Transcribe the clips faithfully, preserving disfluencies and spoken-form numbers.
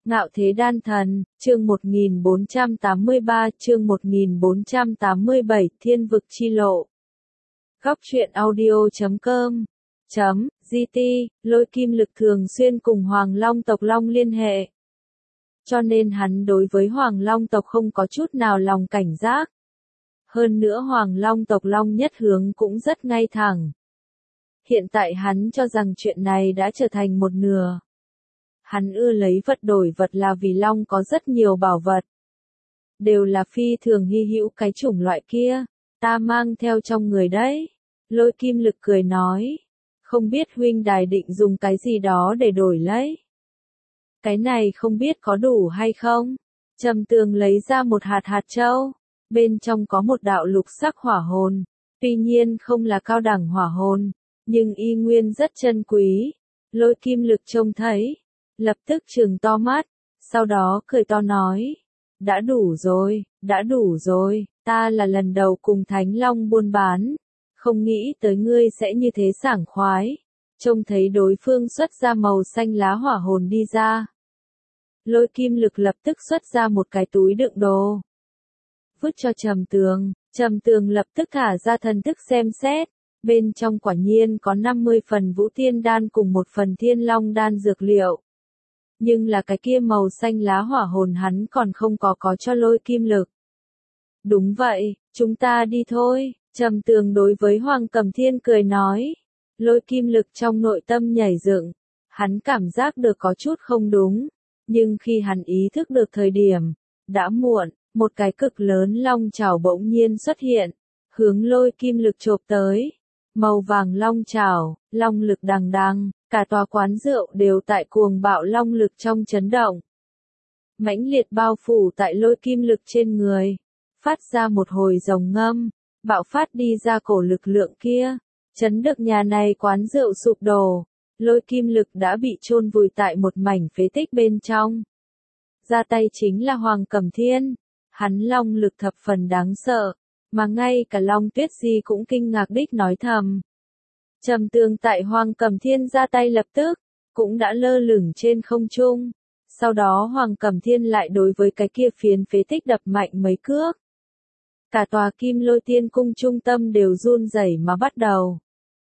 Ngạo Thế Đan Thần, chương một nghìn bốn trăm tám mươi ba, chương một nghìn bốn trăm tám mươi bảy, Thiên vực chi lộ. Góc truyện audio chấm com chấm giê tê, Lôi Kim Lực thường xuyên cùng Hoàng Long tộc Long liên hệ. Cho nên hắn đối với Hoàng Long tộc không có chút nào lòng cảnh giác. Hơn nữa Hoàng Long tộc Long nhất hướng cũng rất ngay thẳng. Hiện tại hắn cho rằng chuyện này đã trở thành một nửa. Hắn ưa lấy vật đổi vật là vì Long có rất nhiều bảo vật. Đều là phi thường hy hữu cái chủng loại kia, ta mang theo trong người đấy. Lôi Kim Lực cười nói, không biết huynh đài định dùng cái gì đó để đổi lấy. Cái này không biết có đủ hay không? Trầm Tường lấy ra một hạt hạt châu, bên trong có một đạo lục sắc hỏa hồn, tuy nhiên không là cao đẳng hỏa hồn, nhưng y nguyên rất chân quý. Lôi Kim Lực trông thấy, lập tức trừng to mắt, sau đó cười to nói, đã đủ rồi, đã đủ rồi, ta là lần đầu cùng Thánh Long buôn bán, không nghĩ tới ngươi sẽ như thế sảng khoái. Trông thấy đối phương xuất ra màu xanh lá hỏa hồn đi ra. Lôi Kim Lực lập tức xuất ra một cái túi đựng đồ. Vứt cho Trầm Tường, Trầm Tường lập tức thả ra thần thức xem xét, bên trong quả nhiên có năm mươi phần Vũ Tiên Đan cùng một phần Thiên Long Đan dược liệu. Nhưng là cái kia màu xanh lá hỏa hồn hắn còn không có có cho Lôi Kim Lực. Đúng vậy, chúng ta đi thôi, Trầm Tường đối với Hoàng Cầm Thiên cười nói. Lôi Kim Lực trong nội tâm nhảy dựng, hắn cảm giác được có chút không đúng, nhưng khi hắn ý thức được thời điểm, đã muộn, một cái cực lớn long chảo bỗng nhiên xuất hiện, hướng Lôi Kim Lực chộp tới. Màu vàng long chảo, long lực đằng đằng, cả tòa quán rượu đều tại cuồng bạo long lực trong chấn động. Mãnh liệt bao phủ tại Lôi Kim Lực trên người, phát ra một hồi rồng ngâm, bạo phát đi ra cổ lực lượng kia. Chấn được nhà này quán rượu sụp đổ, Lôi Kim Lực đã bị chôn vùi tại một mảnh phế tích bên trong. Ra tay chính là Hoàng Cẩm Thiên, hắn long lực thập phần đáng sợ, mà ngay cả Long Tuyết Di cũng kinh ngạc đích nói thầm. Trầm Tường tại Hoàng Cẩm Thiên ra tay lập tức, cũng đã lơ lửng trên không trung. Sau đó Hoàng Cẩm Thiên lại đối với cái kia phiến phế tích đập mạnh mấy cước. Cả tòa Kim Lôi Tiên Cung trung tâm đều run rẩy mà bắt đầu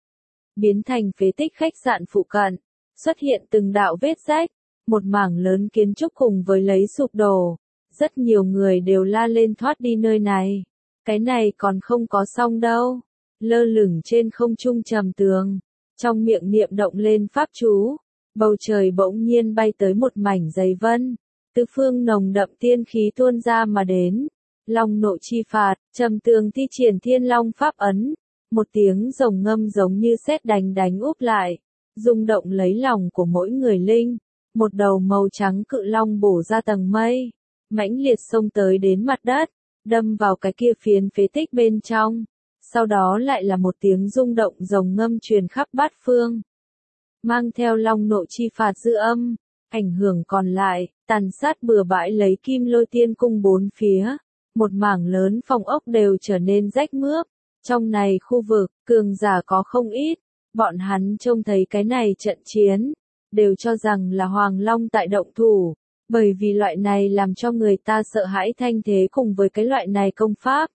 biến thành phế tích. Khách sạn phụ cận xuất hiện từng đạo vết rách, một mảng lớn kiến trúc cùng với lấy sụp đổ, rất nhiều người đều la lên thoát đi nơi này. Cái này còn không có xong đâu. Lơ lửng trên không trung Trầm Tường, trong miệng niệm động lên pháp chú, bầu trời bỗng nhiên bay tới một mảnh dày vân, tứ phương nồng đậm tiên khí tuôn ra mà đến. Long nộ chi phạt, Trầm Tường thi triển Thiên Long pháp ấn. Một tiếng rồng ngâm giống như sét đánh đánh úp lại, rung động lấy lòng của mỗi người linh. Một đầu màu trắng cự long bổ ra tầng mây, mãnh liệt xông tới đến mặt đất, đâm vào cái kia phiến phế tích bên trong. Sau đó lại là một tiếng rung động rồng ngâm truyền khắp bát phương, mang theo long nộ chi phạt dư âm, ảnh hưởng còn lại, tàn sát bừa bãi lấy Kim Lôi Tiên Cung bốn phía. Một mảng lớn phòng ốc đều trở nên rách mướp. Trong này khu vực, cường giả có không ít, bọn hắn trông thấy cái này trận chiến, đều cho rằng là Hoàng Long tại động thủ, bởi vì loại này làm cho người ta sợ hãi thanh thế cùng với cái loại này công pháp.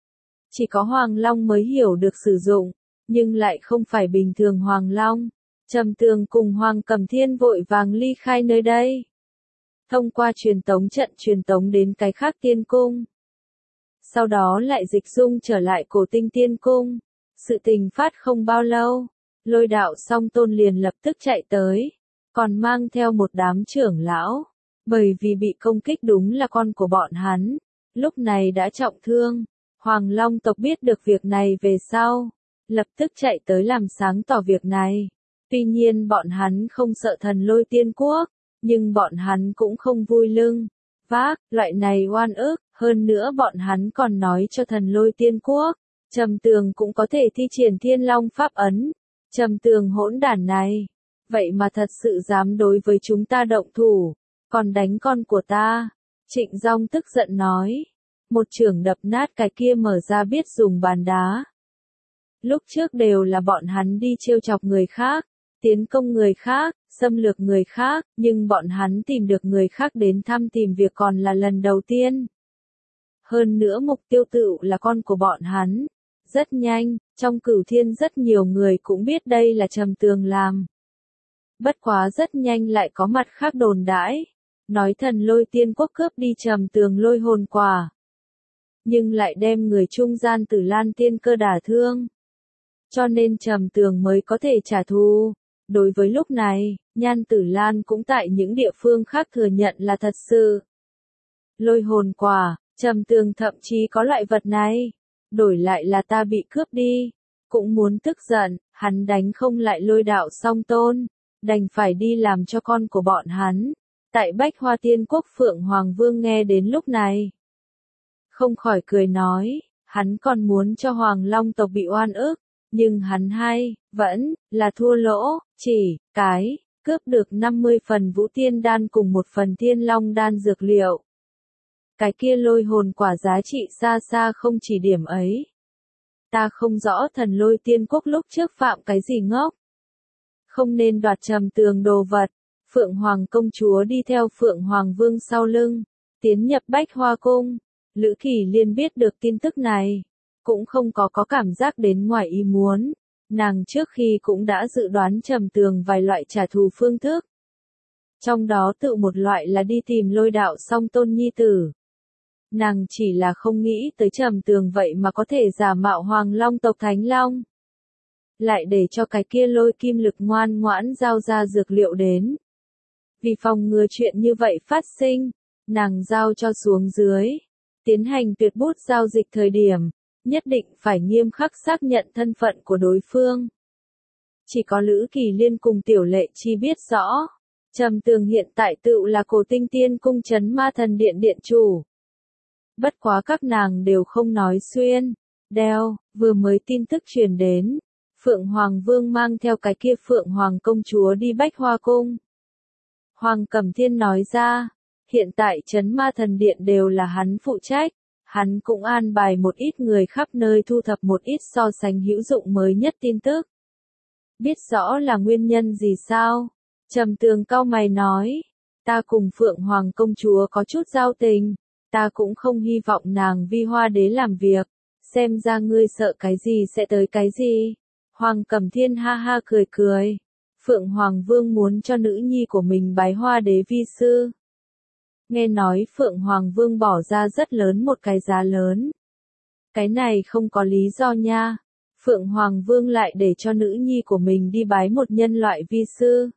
Chỉ có Hoàng Long mới hiểu được sử dụng, nhưng lại không phải bình thường Hoàng Long. Trầm Tường cùng Hoàng Cẩm Thiên vội vàng ly khai nơi đây. Thông qua truyền tống trận truyền tống đến cái khác tiên cung. Sau đó lại dịch dung trở lại Cổ Tinh Tiên Cung. Sự tình phát không bao lâu, Lôi Đạo Song Tôn liền lập tức chạy tới, còn mang theo một đám trưởng lão, bởi vì bị công kích đúng là con của bọn hắn, lúc này đã trọng thương. Hoàng Long tộc biết được việc này về sau, lập tức chạy tới làm sáng tỏ việc này. Tuy nhiên bọn hắn không sợ Thần Lôi Tiên Quốc, nhưng bọn hắn cũng không vui lưng vác loại này oan ức. Hơn nữa bọn hắn còn nói cho Thần Lôi Tiên Quốc, Trầm Tường cũng có thể thi triển Thiên Long pháp ấn. Trầm Tường hỗn đản này, vậy mà thật sự dám đối với chúng ta động thủ, còn đánh con của ta. Trịnh Dung tức giận nói, một chưởng đập nát cái kia mở ra biết dùng bàn đá. Lúc trước đều là bọn hắn đi trêu chọc người khác, tiến công người khác, xâm lược người khác, nhưng bọn hắn tìm được người khác đến thăm tìm việc còn là lần đầu tiên. Hơn nữa mục tiêu tự là con của bọn hắn. Rất nhanh, trong Cửu Thiên rất nhiều người cũng biết đây là Trầm Tường làm. Bất quá rất nhanh lại có mặt khác đồn đãi, nói Thần Lôi Tiên Quốc cướp đi Trầm Tường lôi hồn quả, nhưng lại đem người trung gian Tử Lan Tiên Cơ đả thương. Cho nên Trầm Tường mới có thể trả thù. Đối với lúc này, Nhan Tử Lan cũng tại những địa phương khác thừa nhận là thật sự. Lôi hồn quả, Trầm Tường thậm chí có loại vật này, đổi lại là ta bị cướp đi, cũng muốn tức giận, hắn đánh không lại Lôi Đạo Song Tôn, đành phải đi làm cho con của bọn hắn. Tại Bách Hoa Tiên Quốc Phượng Hoàng Vương nghe đến lúc này, không khỏi cười nói, hắn còn muốn cho Hoàng Long tộc bị oan ức, nhưng hắn hay, vẫn, là thua lỗ, chỉ, cái, cướp được năm mươi phần Vũ Tiên Đan cùng một phần Thiên Long Đan dược liệu. Cái kia lôi hồn quả giá trị xa xa không chỉ điểm ấy. Ta không rõ Thần Lôi Tiên Quốc lúc trước phạm cái gì ngốc. Không nên đoạt Trầm Tường đồ vật. Phượng Hoàng công chúa đi theo Phượng Hoàng Vương sau lưng, tiến nhập Bách Hoa Cung. Lữ Kỳ Liên biết được tin tức này, cũng không có có cảm giác đến ngoài ý muốn. Nàng trước khi cũng đã dự đoán Trầm Tường vài loại trả thù phương thức. Trong đó tự một loại là đi tìm Lôi Đạo Song Tôn nhi tử. Nàng chỉ là không nghĩ tới Trầm Tường vậy mà có thể giả mạo Hoàng Long tộc Thánh Long. Lại để cho cái kia Lôi Kim Lực ngoan ngoãn giao ra dược liệu đến. Vì phòng ngừa chuyện như vậy phát sinh, nàng giao cho xuống dưới. Tiến hành tuyệt bút giao dịch thời điểm, nhất định phải nghiêm khắc xác nhận thân phận của đối phương. Chỉ có Lữ Kỳ Liên cùng Tiểu Lệ Chi biết rõ. Trầm Tường hiện tại tự là Cổ Tinh Tiên Cung Trấn Ma Thần Điện điện chủ. Bất quá các nàng đều không nói xuyên. Đeo, vừa mới tin tức truyền đến. Phượng Hoàng Vương mang theo cái kia Phượng Hoàng công chúa đi Bách Hoa Cung. Hoàng Cẩm Thiên nói ra, hiện tại Trấn Ma Thần Điện đều là hắn phụ trách. Hắn cũng an bài một ít người khắp nơi thu thập một ít so sánh hữu dụng mới nhất tin tức. Biết rõ là nguyên nhân gì sao? Trầm Tường cau mày nói, ta cùng Phượng Hoàng công chúa có chút giao tình, ta cũng không hy vọng nàng vi Hoa Đế làm việc, xem ra ngươi sợ cái gì sẽ tới cái gì. Hoàng Cẩm Thiên ha ha cười cười, Phượng Hoàng Vương muốn cho nữ nhi của mình bái Hoa Đế vi sư. Nghe nói Phượng Hoàng Vương bỏ ra rất lớn một cái giá lớn. Cái này không có lý do nha. Phượng Hoàng Vương lại để cho nữ nhi của mình đi bái một nhân loại vi sư.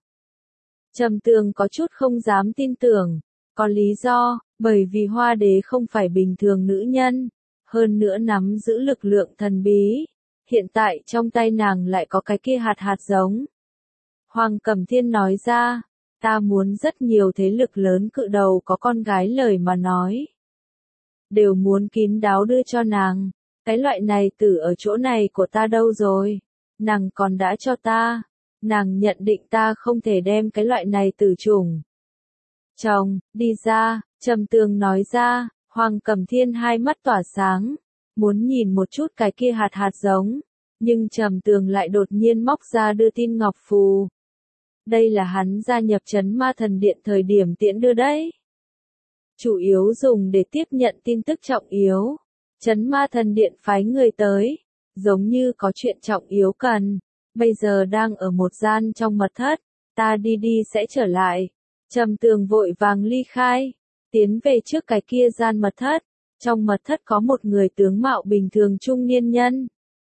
Trầm Tường có chút không dám tin tưởng. Có lý do, bởi vì Hoa Đế không phải bình thường nữ nhân. Hơn nữa nắm giữ lực lượng thần bí. Hiện tại trong tay nàng lại có cái kia hạt hạt giống. Hoàng Cẩm Thiên nói ra. Ta muốn rất nhiều thế lực lớn cự đầu có con gái lời mà nói. Đều muốn kín đáo đưa cho nàng. Cái loại này tử ở chỗ này của ta đâu rồi? Nàng còn đã cho ta. Nàng nhận định ta không thể đem cái loại này tử trùng. Chồng, đi ra, Trầm Tường nói ra, Hoàng Cẩm Thiên hai mắt tỏa sáng. Muốn nhìn một chút cái kia hạt hạt giống. Nhưng Trầm Tường lại đột nhiên móc ra đưa tin ngọc phù. Đây là hắn gia nhập Trấn Ma Thần Điện thời điểm tiễn đưa đấy. Chủ yếu dùng để tiếp nhận tin tức trọng yếu. Trấn Ma Thần Điện phái người tới. Giống như có chuyện trọng yếu cần. Bây giờ đang ở một gian trong mật thất. Ta đi đi sẽ trở lại. Trầm Tường vội vàng ly khai. Tiến về trước cái kia gian mật thất. Trong mật thất có một người tướng mạo bình thường trung niên nhân.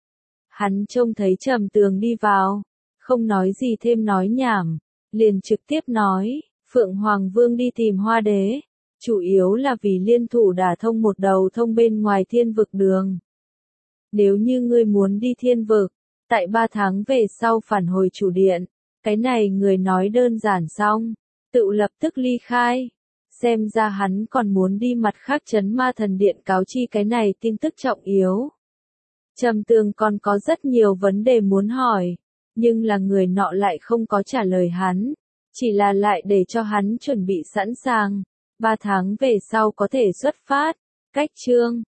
Hắn trông thấy Trầm Tường đi vào. Không nói gì thêm nói nhảm, liền trực tiếp nói, Phượng Hoàng Vương đi tìm Hoa Đế, chủ yếu là vì liên thủ đả thông một đầu thông bên ngoài thiên vực đường. Nếu như ngươi muốn đi thiên vực, tại ba tháng về sau phản hồi chủ điện, cái này người nói đơn giản xong, tự lập tức ly khai. Xem ra hắn còn muốn đi mặt khác Trấn Ma Thần Điện cáo chi cái này tin tức trọng yếu. Trầm Tường còn có rất nhiều vấn đề muốn hỏi. Nhưng là người nọ lại không có trả lời hắn, chỉ là lại để cho hắn chuẩn bị sẵn sàng, ba tháng về sau có thể xuất phát. Cách chương